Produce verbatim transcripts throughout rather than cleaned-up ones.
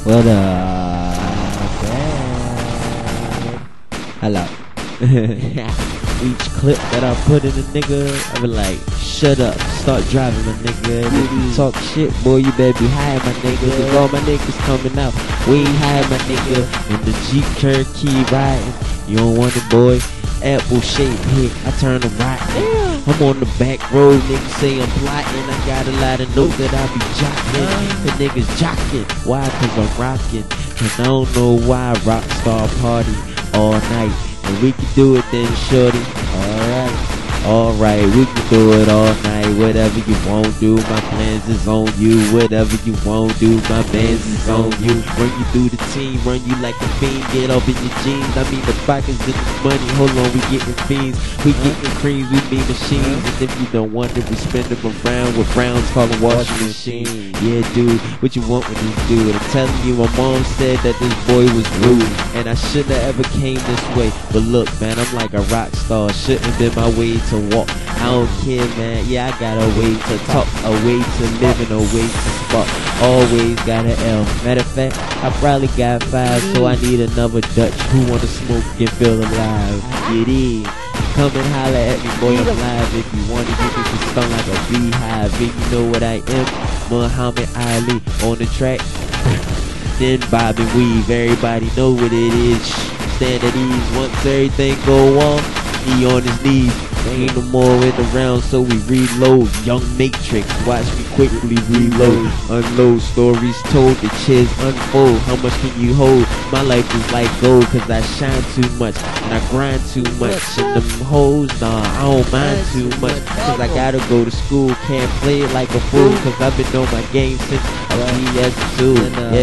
What up? Dad? Hello. Each clip that I put in a nigga, I be like, shut up, start driving my nigga. If you talk shit, boy, you better be high, my nigga. Cause all my niggas coming out, we ain't high, my nigga. In the Jeep Cherokee riding, you don't want it, boy. Apple shaped hit, I turn them right. I'm on the back road, niggas say I'm plotting. I got a lot of notes that I be jocking. The niggas jocking, why? Cause I'm rocking. And I don't know why Rockstar party all night. And we can do it then, shorty. Alright. Alright, we can do it all night. Whatever you won't do, my plans is on you. Whatever you won't do, my bands is on you. Run you through the team, run you like a fiend. Get up in your jeans, I mean the pockets in the money. Hold on, we getting fiends. We getting creams, we be machines. And if you don't want it, we spin them around with rounds called a washing machine. Yeah, dude, what you want with this dude? I'm telling you, my mom said that this boy was rude. And I shouldn't have ever came this way. But look, man, I'm like a rock star. Shouldn't have been my way to walk. I don't care, man. Yeah, I got a way to talk, a way to live, and a way to spark. Always got an L. Matter of fact, I probably got five, so I need another Dutch who wanna smoke and feel alive. Get in. Come and holler at me, boy, I'm live. If you wanna get me to stung like a beehive, and you know what I am, Muhammad Ali on the track. Then bob and weave, everybody know what it is. Stand at ease, once everything go on, he on his knees. Ain't no more in the round, so we reload. Young Matrix, watch me quickly reload. Unload stories told, the chairs unfold. How much can you hold? My life is like gold, cause I shine too much and I grind too much. And them hoes, nah, I don't mind too much, cause I gotta go to school. Can't play it like a fool, cause I've been on my game since P S two.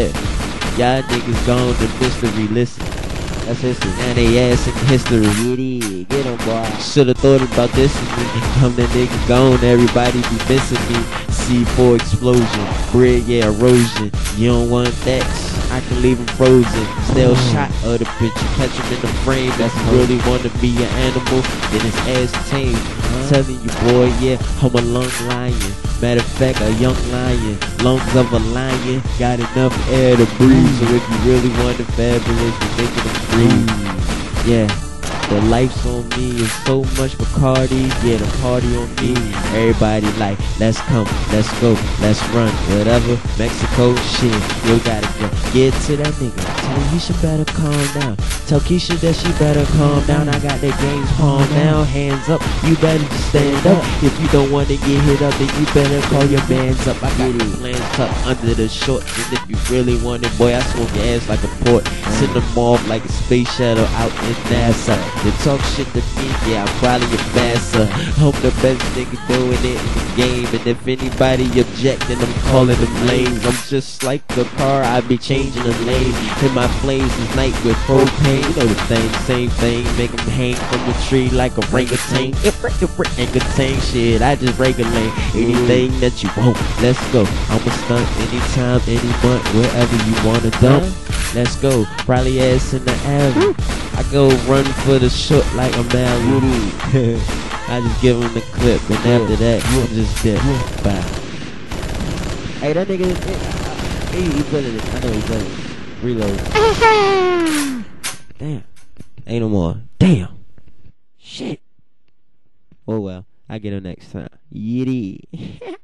Yeah, y'all niggas gone to mystery, listen. That's history. And they ass in history. Get it, get 'em, boy. Should've thought about this with me. I'm the nigga gone, everybody be missing me. C four explosion, bread, yeah, erosion. You don't want that? I can leave him frozen. Still shot of the picture, catch him in the frame. That's really wanna be an animal, then it's ass tame. I'm telling you, boy, yeah, I'm a lung lion. Matter of fact, a young lion, lungs of a lion, got enough air to breathe. So if you really want the fabulous, you make it a breathe. Yeah, the life's on me is so much Bacardi. Yeah, the party on me. Everybody like, let's come, let's go, let's run, whatever. Mexico, shit, you gotta go. Get to that nigga, tell him he should better calm down. Tell Keisha that she better calm down. I got their games palm down, hands up. You better just stand up. If you don't want to get hit up, then you better call your mans up. I got the plans tucked under the shorts, and if you really want it, boy, I smoke your ass like a port. Send them off like a space shuttle out in NASA. You talk shit to me, yeah, I'm probably a faster. I'm the best nigga doing it in the game, and if anybody object, then I'm calling them lanes. I'm just like the car, I be changing the lane. In my flames is night with propane. You know the thing, same thing. Make them hang from the tree like a orangutan. Orangutan shit, I just regulate anything that you want. Let's go. I'm a stunt anytime, any month, wherever you wanna dump. Let's go. Probably ass in the alley. I go run for the short like a Mally. I just give him the clip, and after that, I'm just dead. Bye. Hey, that nigga, he, he put it in. I know he put it. Reload. Damn. Ain't no more. Damn. Shit. Oh well. I get him next time. Yiddy.